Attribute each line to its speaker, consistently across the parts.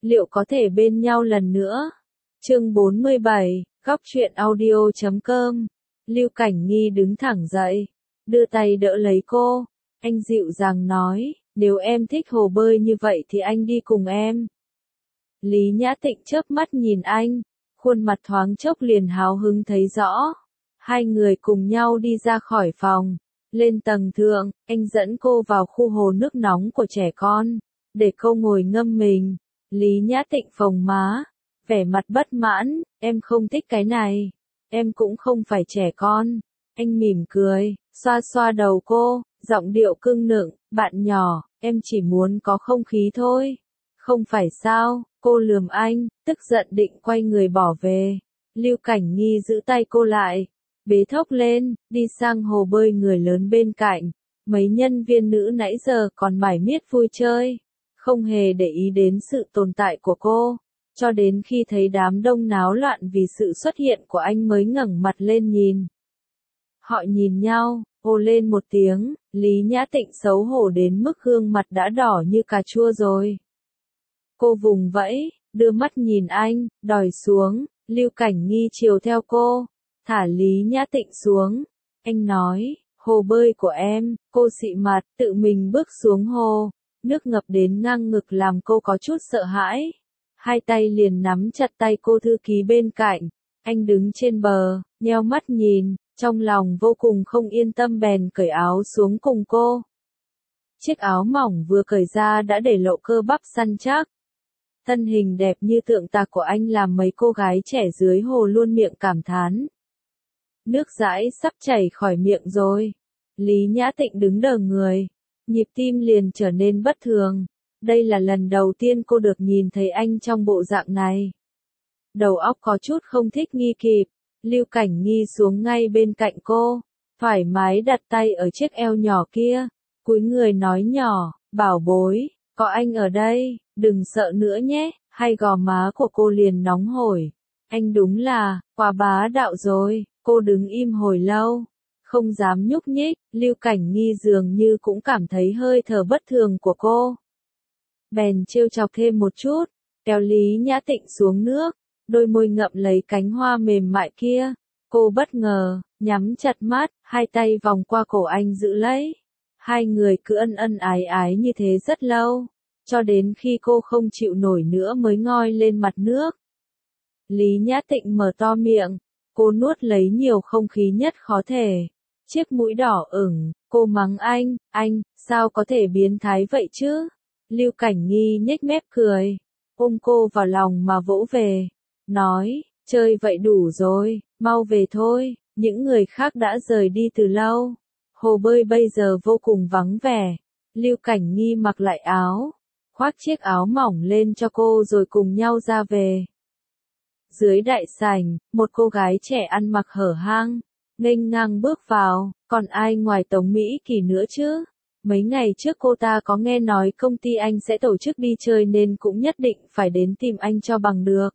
Speaker 1: liệu có thể bên nhau lần nữa? Chương 47, Góc truyện audio.com. Lưu Cảnh Nghi đứng thẳng dậy, đưa tay đỡ lấy cô. Anh dịu dàng nói, nếu em thích hồ bơi như vậy thì anh đi cùng em. Lý Nhã Tịnh chớp mắt nhìn anh, khuôn mặt thoáng chốc liền hào hứng thấy rõ. Hai người cùng nhau đi ra khỏi phòng, lên tầng thượng, anh dẫn cô vào khu hồ nước nóng của trẻ con, để cô ngồi ngâm mình. Lý Nhã Tịnh phồng má, vẻ mặt bất mãn, em không thích cái này, em cũng không phải trẻ con. Anh mỉm cười, xoa xoa đầu cô, giọng điệu cưng nựng, bạn nhỏ, em chỉ muốn có không khí thôi. Không phải sao? Cô lườm anh, tức giận định quay người bỏ về. Lưu Cảnh Nghi giữ tay cô lại, bế thốc lên, đi sang hồ bơi người lớn bên cạnh. Mấy nhân viên nữ nãy giờ còn mải miết vui chơi, không hề để ý đến sự tồn tại của cô, cho đến khi thấy đám đông náo loạn vì sự xuất hiện của anh mới ngẩng mặt lên nhìn. Họ nhìn nhau, ồ lên một tiếng, Lý Nhã Tịnh xấu hổ đến mức gương mặt đã đỏ như cà chua rồi. Cô vùng vẫy, đưa mắt nhìn anh, đòi xuống. Lưu Cảnh Nghi chiều theo cô, thả Lý Nhã Tịnh xuống. Anh nói, hồ bơi của em. Cô xị mặt, tự mình bước xuống hồ. Nước ngập đến ngang ngực làm cô có chút sợ hãi. Hai tay liền nắm chặt tay cô thư ký bên cạnh. Anh đứng trên bờ, nheo mắt nhìn, trong lòng vô cùng không yên tâm bèn cởi áo xuống cùng cô. Chiếc áo mỏng vừa cởi ra đã để lộ cơ bắp săn chắc. Thân hình đẹp như tượng tạc của anh làm mấy cô gái trẻ dưới hồ luôn miệng cảm thán. Nước dãi sắp chảy khỏi miệng rồi. Lý Nhã Tịnh đứng đờ người, nhịp tim liền trở nên bất thường. Đây là lần đầu tiên cô được nhìn thấy anh trong bộ dạng này. Đầu óc có chút không thích nghi kịp, Lưu Cảnh Nghi xuống ngay bên cạnh cô, thoải mái đặt tay ở chiếc eo nhỏ kia, cúi người nói nhỏ, bảo bối, có anh ở đây, đừng sợ nữa nhé. Hay gò má của cô liền nóng hổi. Anh đúng là, quá bá đạo rồi. Cô đứng im hồi lâu, không dám nhúc nhích. Lưu Cảnh Nghi dường như cũng cảm thấy hơi thở bất thường của cô, bèn trêu chọc thêm một chút, kéo Lý Nhã Tịnh xuống nước, đôi môi ngậm lấy cánh hoa mềm mại kia. Cô bất ngờ, nhắm chặt mắt, hai tay vòng qua cổ anh giữ lấy. Hai người cứ ân ân ái ái như thế rất lâu, cho đến khi cô không chịu nổi nữa mới ngoi lên mặt nước. Lý Nhã Tịnh mở to miệng, cô nuốt lấy nhiều không khí nhất khó thể. Chiếc mũi đỏ ửng, cô mắng anh, sao có thể biến thái vậy chứ? Lưu Cảnh Nghi nhếch mép cười, ôm cô vào lòng mà vỗ về, nói, chơi vậy đủ rồi, mau về thôi, những người khác đã rời đi từ lâu. Hồ bơi bây giờ vô cùng vắng vẻ. Lưu Cảnh Nghi mặc lại áo, khoác chiếc áo mỏng lên cho cô rồi cùng nhau ra về. Dưới đại sảnh, một cô gái trẻ ăn mặc hở hang, nghênh ngang bước vào, còn ai ngoài Tống Mỹ Kỳ nữa chứ? Mấy ngày trước cô ta có nghe nói công ty anh sẽ tổ chức đi chơi nên cũng nhất định phải đến tìm anh cho bằng được.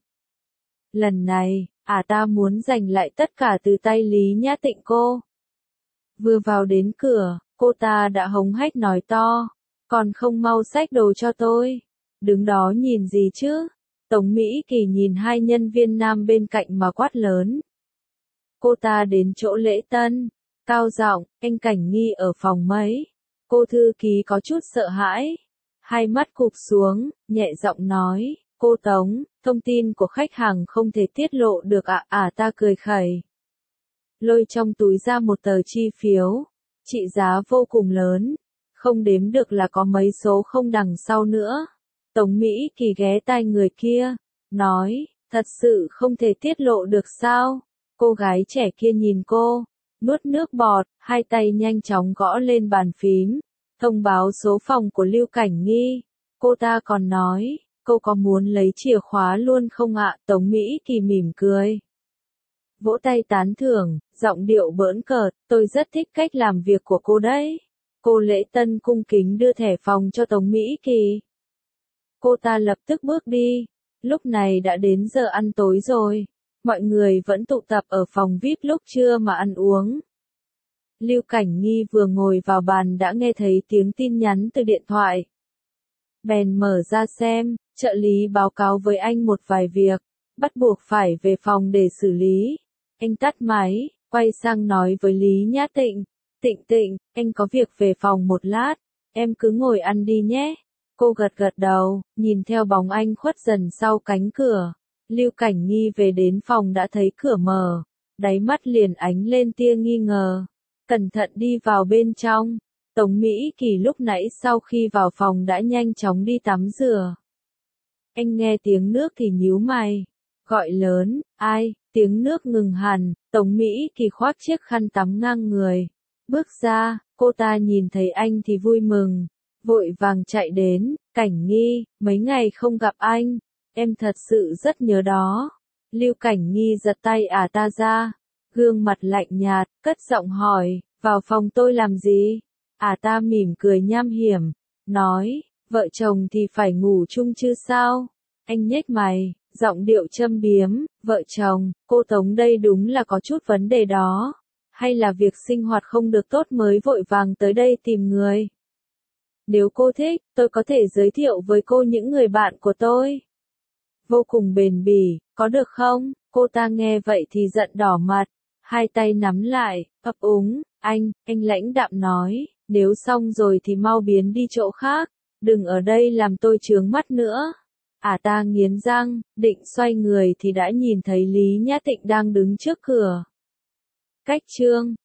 Speaker 1: Lần này, ta muốn giành lại tất cả từ tay Lý Nhã Tịnh cô. Vừa vào đến cửa, cô ta đã hống hách nói to, còn không mau xách đồ cho tôi. Đứng đó nhìn gì chứ? Tống Mỹ Kỳ nhìn hai nhân viên nam bên cạnh mà quát lớn. Cô ta đến chỗ lễ tân, cao giọng, anh Cảnh Nghi ở phòng mấy? Cô thư ký có chút sợ hãi, hai mắt cụp xuống, nhẹ giọng nói, cô Tống, thông tin của khách hàng không thể tiết lộ được ạ. Ta cười khẩy, lôi trong túi ra một tờ chi phiếu, trị giá vô cùng lớn, không đếm được là có mấy số không đằng sau nữa. Tống Mỹ Kỳ ghé tai người kia, nói, thật sự không thể tiết lộ được sao? Cô gái trẻ kia nhìn cô, nuốt nước bọt, hai tay nhanh chóng gõ lên bàn phím, thông báo số phòng của Lưu Cảnh Nghi. Cô ta còn nói, cô có muốn lấy chìa khóa luôn không ạ? Tống Mỹ Kỳ mỉm cười, vỗ tay tán thưởng, giọng điệu bỡn cợt, tôi rất thích cách làm việc của cô đấy. Cô lễ tân cung kính đưa thẻ phòng cho Tống Mỹ Kỳ. Cô ta lập tức bước đi. Lúc này đã đến giờ ăn tối rồi. Mọi người vẫn tụ tập ở phòng VIP lúc trưa mà ăn uống. Lưu Cảnh Nghi vừa ngồi vào bàn đã nghe thấy tiếng tin nhắn từ điện thoại. Bèn mở ra xem, Trợ lý báo cáo với anh một vài việc, bắt buộc phải về phòng để xử lý. Anh tắt máy, quay sang nói với Lý Nhã Tịnh. Tịnh Tịnh, anh có việc về phòng một lát, em cứ ngồi ăn đi nhé. Cô gật gật đầu, nhìn theo bóng anh khuất dần sau cánh cửa. Lưu Cảnh Nghi về đến phòng đã thấy cửa mở, đáy mắt liền ánh lên tia nghi ngờ. Cẩn thận đi vào bên trong. Tống Mỹ Kỳ lúc nãy sau khi vào phòng đã nhanh chóng đi tắm rửa. Anh nghe tiếng nước thì nhíu mày, gọi lớn, ai, tiếng nước ngừng hẳn, Tống Mỹ Kỳ khoác chiếc khăn tắm ngang người. Bước ra, cô ta nhìn thấy anh thì vui mừng, vội vàng chạy đến, Cảnh Nghi, mấy ngày không gặp anh, em thật sự rất nhớ đó. Lưu Cảnh Nghi giật tay ta ra, gương mặt lạnh nhạt, cất giọng hỏi, vào phòng tôi làm gì? Ta mỉm cười nham hiểm, nói, vợ chồng thì phải ngủ chung chứ sao? Anh nhếch mày, giọng điệu châm biếm, vợ chồng, cô Tống đây đúng là có chút vấn đề đó. Hay là việc sinh hoạt không được tốt mới vội vàng tới đây tìm người? Nếu cô thích, tôi có thể giới thiệu với cô những người bạn của tôi. Vô cùng bền bỉ, có được không? Cô ta nghe vậy thì giận đỏ mặt, hai tay nắm lại, ấp úng, anh lãnh đạm nói, nếu xong rồi thì mau biến đi chỗ khác, đừng ở đây làm tôi chướng mắt nữa. Ta nghiến răng, định xoay người thì đã nhìn thấy Lý Nhã Tịnh đang đứng trước cửa. Cách chương